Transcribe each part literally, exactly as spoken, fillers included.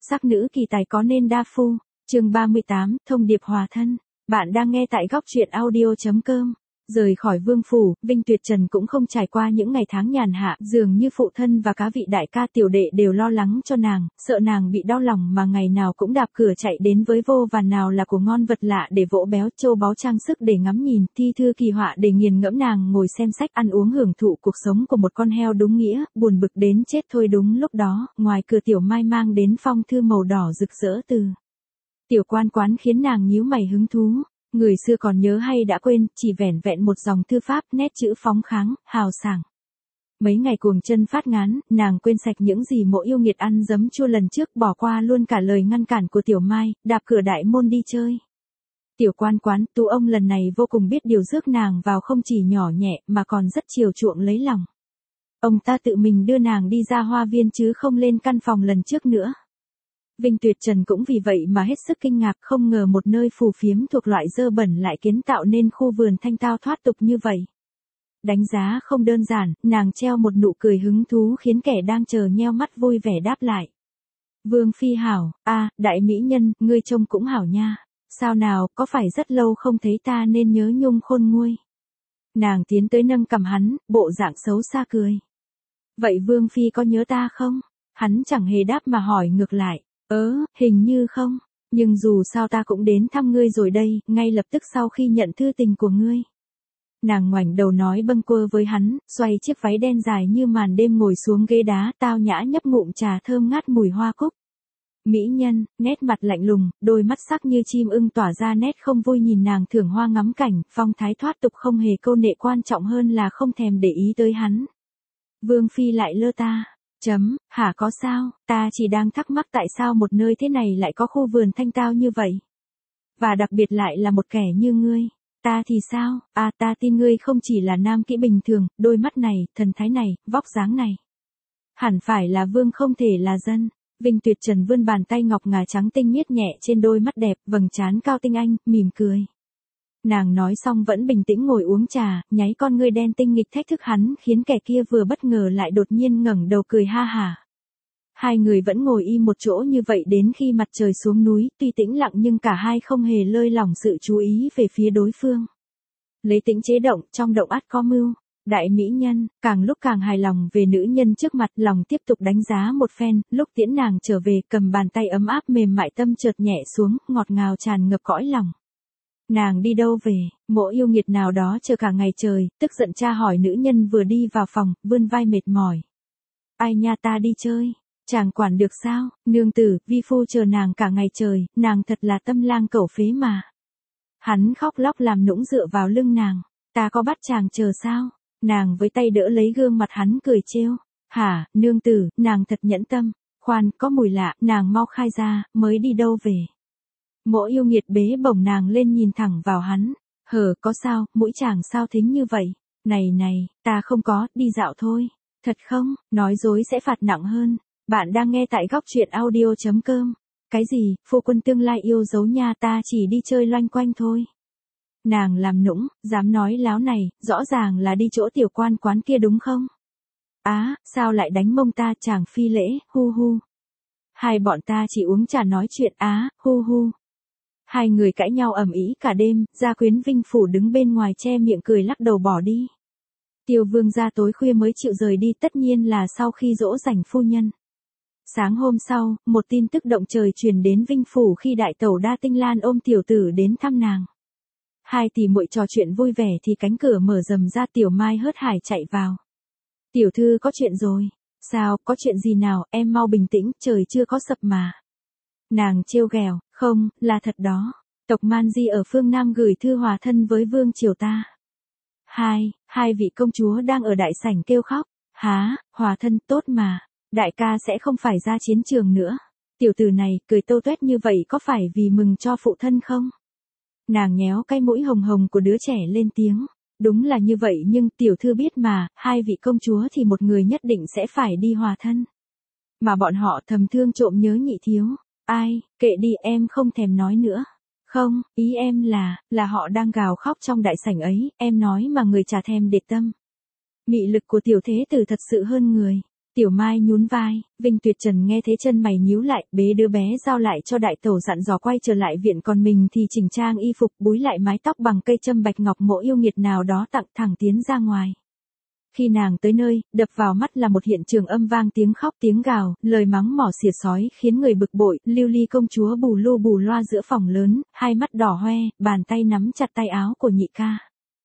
sắc nữ kỳ tài có nên đa phu. Chương ba mươi tám, thông điệp hòa thân. Bạn đang nghe tại góc truyện audio chấm com. Rời khỏi vương phủ, Vinh Tuyệt Trần cũng không trải qua những ngày tháng nhàn hạ, dường như phụ thân và cá vị đại ca tiểu đệ đều lo lắng cho nàng, sợ nàng bị đau lòng mà ngày nào cũng đạp cửa chạy đến với vô vàn nào là của ngon vật lạ để vỗ béo, châu báu trang sức để ngắm nhìn, thi thư kỳ họa để nghiền ngẫm. Nàng ngồi xem sách ăn uống hưởng thụ cuộc sống của một con heo đúng nghĩa, buồn bực đến chết thôi. Đúng lúc đó, ngoài cửa Tiểu Mai mang đến phong thư màu đỏ rực rỡ từ Tiểu Quan Quán khiến nàng nhíu mày hứng thú. Người xưa còn nhớ hay đã quên, chỉ vẻn vẹn một dòng thư pháp, nét chữ phóng kháng, hào sảng. Mấy ngày cuồng chân phát ngán, nàng quên sạch những gì Mộ Yêu Nghiệt ăn dấm chua lần trước, bỏ qua luôn cả lời ngăn cản của Tiểu Mai, đạp cửa đại môn đi chơi. Tiểu Quan Quán, tú ông lần này vô cùng biết điều, rước nàng vào không chỉ nhỏ nhẹ mà còn rất chiều chuộng lấy lòng. Ông ta tự mình đưa nàng đi ra hoa viên chứ không lên căn phòng lần trước nữa. Vinh Tuyệt Trần cũng vì vậy mà hết sức kinh ngạc, không ngờ một nơi phù phiếm thuộc loại dơ bẩn lại kiến tạo nên khu vườn thanh tao thoát tục như vậy. Đánh giá không đơn giản, nàng treo một nụ cười hứng thú khiến kẻ đang chờ nheo mắt vui vẻ đáp lại. Vương phi hảo, a, đại mỹ nhân, ngươi trông cũng hảo nha. Sao nào, có phải rất lâu không thấy ta nên nhớ nhung khôn nguôi. Nàng tiến tới nâng cằm hắn, bộ dạng xấu xa cười. Vậy Vương phi có nhớ ta không? Hắn chẳng hề đáp mà hỏi ngược lại. Ớ, hình như không, nhưng dù sao ta cũng đến thăm ngươi rồi đây, ngay lập tức sau khi nhận thư tình của ngươi. Nàng ngoảnh đầu nói bâng quơ với hắn, xoay chiếc váy đen dài như màn đêm ngồi xuống ghế đá, tao nhã nhấp ngụm trà thơm ngát mùi hoa cúc. Mỹ nhân, nét mặt lạnh lùng, đôi mắt sắc như chim ưng tỏa ra nét không vui nhìn nàng thưởng hoa ngắm cảnh, phong thái thoát tục không hề câu nệ, quan trọng hơn là không thèm để ý tới hắn. Vương phi lại lơ ta. Chấm, hả có sao, ta chỉ đang thắc mắc tại sao một nơi thế này lại có khu vườn thanh tao như vậy. Và đặc biệt lại là một kẻ như ngươi. Ta thì sao, à ta tin ngươi không chỉ là nam kỹ bình thường, đôi mắt này, thần thái này, vóc dáng này. Hẳn phải là vương không thể là dân. Vinh Tuyệt Trần vươn bàn tay ngọc ngà trắng tinh miết nhẹ trên đôi mắt đẹp, vầng trán cao tinh anh, mỉm cười. Nàng nói xong vẫn bình tĩnh ngồi uống trà, nháy con ngươi đen tinh nghịch thách thức hắn, khiến kẻ kia vừa bất ngờ lại đột nhiên ngẩng đầu cười ha hả. Hai người vẫn ngồi im một chỗ như vậy đến khi mặt trời xuống núi, tuy tĩnh lặng nhưng cả hai không hề lơi lỏng sự chú ý về phía đối phương. Lấy tĩnh chế động, trong động ắt có mưu. Đại mỹ nhân, càng lúc càng hài lòng về nữ nhân trước mặt, lòng tiếp tục đánh giá một phen, lúc tiễn nàng trở về, cầm bàn tay ấm áp mềm mại, tâm chợt nhẹ xuống, ngọt ngào tràn ngập cõi lòng. Nàng đi đâu về? Mộ Yêu Nghiệt nào đó chờ cả ngày trời, tức giận tra hỏi nữ nhân vừa đi vào phòng, vươn vai mệt mỏi. Ai nha, ta đi chơi. Chàng quản được sao? Nương tử, vi phu chờ nàng cả ngày trời, nàng thật là tâm lang cẩu phế mà. Hắn khóc lóc làm nũng dựa vào lưng nàng. Ta có bắt chàng chờ sao? Nàng với tay đỡ lấy gương mặt hắn cười trêu. Hả, nương tử, nàng thật nhẫn tâm. Khoan, có mùi lạ, nàng mau khai ra, mới đi đâu về? Mộ Yêu Nghiệt bế bổng nàng lên nhìn thẳng vào hắn. Hờ, có sao, mũi chàng sao thính như vậy? Này này, ta không có, đi dạo thôi. Thật không, nói dối sẽ phạt nặng hơn. Bạn đang nghe tại góc truyện audio chấm com. Cái gì, phu quân tương lai yêu dấu nha, ta chỉ đi chơi loanh quanh thôi. Nàng làm nũng, dám nói láo này, rõ ràng là đi chỗ Tiểu Quan Quán kia đúng không? Á, sao lại đánh mông ta, chàng phi lễ, hu hu. Hai bọn ta chỉ uống trà nói chuyện, á, hu hu. Hai người cãi nhau ầm ĩ cả đêm, gia quyến Vinh phủ đứng bên ngoài che miệng cười lắc đầu bỏ đi. Tiêu Vương gia tối khuya mới chịu rời đi, tất nhiên là sau khi dỗ dành phu nhân. Sáng hôm sau, một tin tức động trời truyền đến Vinh phủ khi đại tẩu Đa Tinh Lan ôm tiểu tử đến thăm nàng. Hai tỷ muội trò chuyện vui vẻ thì cánh cửa mở rầm ra, Tiểu Mai hớt hải chạy vào. Tiểu thư có chuyện rồi. Sao, có chuyện gì nào, em mau bình tĩnh, trời chưa có sập mà. Nàng trêu ghẹo, không, là thật đó. Tộc Man Di ở phương Nam gửi thư hòa thân với vương triều ta. Hai, hai vị công chúa đang ở đại sảnh kêu khóc. Há, hòa thân tốt mà. Đại ca sẽ không phải ra chiến trường nữa. Tiểu tử này, cười tô toét như vậy có phải vì mừng cho phụ thân không? Nàng nhéo cái mũi hồng hồng của đứa trẻ lên tiếng. Đúng là như vậy nhưng tiểu thư biết mà, hai vị công chúa thì một người nhất định sẽ phải đi hòa thân. Mà bọn họ thầm thương trộm nhớ nhị thiếu. Ai, kệ đi, em không thèm nói nữa. Không, ý em là, là họ đang gào khóc trong đại sảnh ấy, em nói mà người chả thèm để tâm. Mị lực của tiểu thế tử thật sự hơn người. Tiểu Mai nhún vai, Vinh Tuyệt Trần nghe thế chân mày nhíu lại, bế đứa bé giao lại cho đại tẩu dặn dò quay trở lại viện, còn mình thì chỉnh trang y phục, búi lại mái tóc bằng cây châm bạch ngọc mộ yêu nghiệt nào đó tặng, thẳng tiến ra ngoài. Khi nàng tới nơi, đập vào mắt là một hiện trường âm vang tiếng khóc tiếng gào, lời mắng mỏ xỉa sói khiến người bực bội. Lưu Ly công chúa bù lu bù loa giữa phòng lớn, hai mắt đỏ hoe, bàn tay nắm chặt tay áo của nhị ca.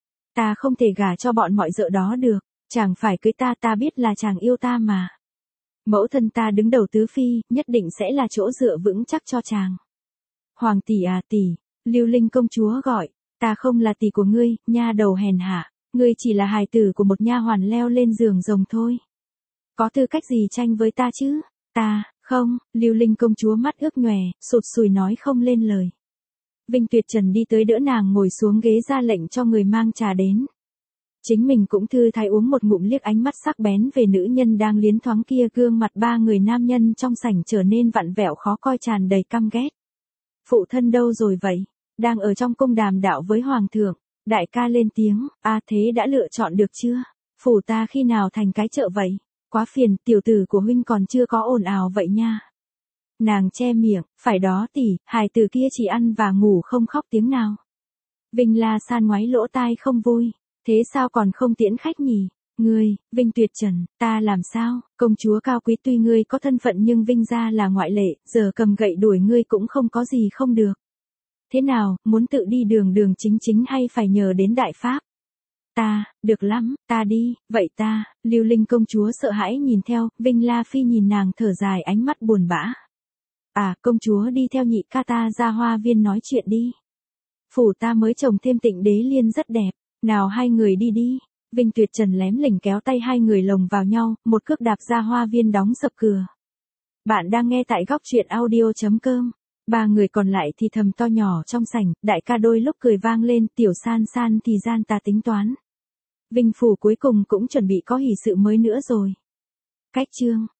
Ta không thể gả cho bọn mọi dợ đó được, chàng phải cưới ta, ta biết là chàng yêu ta mà. Mẫu thân ta đứng đầu tứ phi, nhất định sẽ là chỗ dựa vững chắc cho chàng. Hoàng tỷ à tỷ, Lưu Linh công chúa gọi, ta không là tỷ của ngươi, nha đầu hèn hạ. Ngươi chỉ là hài tử của một nha hoàn leo lên giường rồng thôi. Có tư cách gì tranh với ta chứ? Ta, không, Lưu Linh công chúa mắt ướt nhòe, sụt sùi nói không lên lời. Vinh Tuyệt Trần đi tới đỡ nàng ngồi xuống ghế ra lệnh cho người mang trà đến. Chính mình cũng thư thái uống một ngụm, liếc ánh mắt sắc bén về nữ nhân đang liến thoáng kia, gương mặt ba người nam nhân trong sảnh trở nên vặn vẹo khó coi, tràn đầy căm ghét. Phụ thân đâu rồi vậy? Đang ở trong cung đàm đạo với hoàng thượng. Đại ca lên tiếng, a à, thế đã lựa chọn được chưa? Phủ ta khi nào thành cái chợ vậy? Quá phiền, tiểu tử của huynh còn chưa có ồn ào vậy nha. Nàng che miệng, phải đó tỷ, hài tử kia chỉ ăn và ngủ không khóc tiếng nào. Vinh La San ngoáy lỗ tai không vui, thế sao còn không tiễn khách nhỉ? Ngươi, Vinh Tuyệt Trần, ta làm sao? Công chúa cao quý, tuy ngươi có thân phận nhưng Vinh gia là ngoại lệ, giờ cầm gậy đuổi ngươi cũng không có gì không được. Thế nào, muốn tự đi đường đường chính chính hay phải nhờ đến đại pháp? Ta, được lắm, ta đi, vậy ta, Lưu Linh công chúa sợ hãi nhìn theo, Vinh La Phi nhìn nàng thở dài, ánh mắt buồn bã. À, công chúa đi theo nhị ca ta ra hoa viên nói chuyện đi. Phủ ta mới trồng thêm Tịnh Đế Liên rất đẹp, nào hai người đi đi. Vinh Tuyệt Trần lém lỉnh kéo tay hai người lồng vào nhau, một cước đạp ra hoa viên đóng sập cửa. Bạn đang nghe tại góc truyện audio chấm com. Ba người còn lại thì thầm to nhỏ trong sảnh, đại ca đôi lúc cười vang lên, tiểu San San thì gian ta tính toán. Vinh phủ cuối cùng cũng chuẩn bị có hỷ sự mới nữa rồi. Cách chương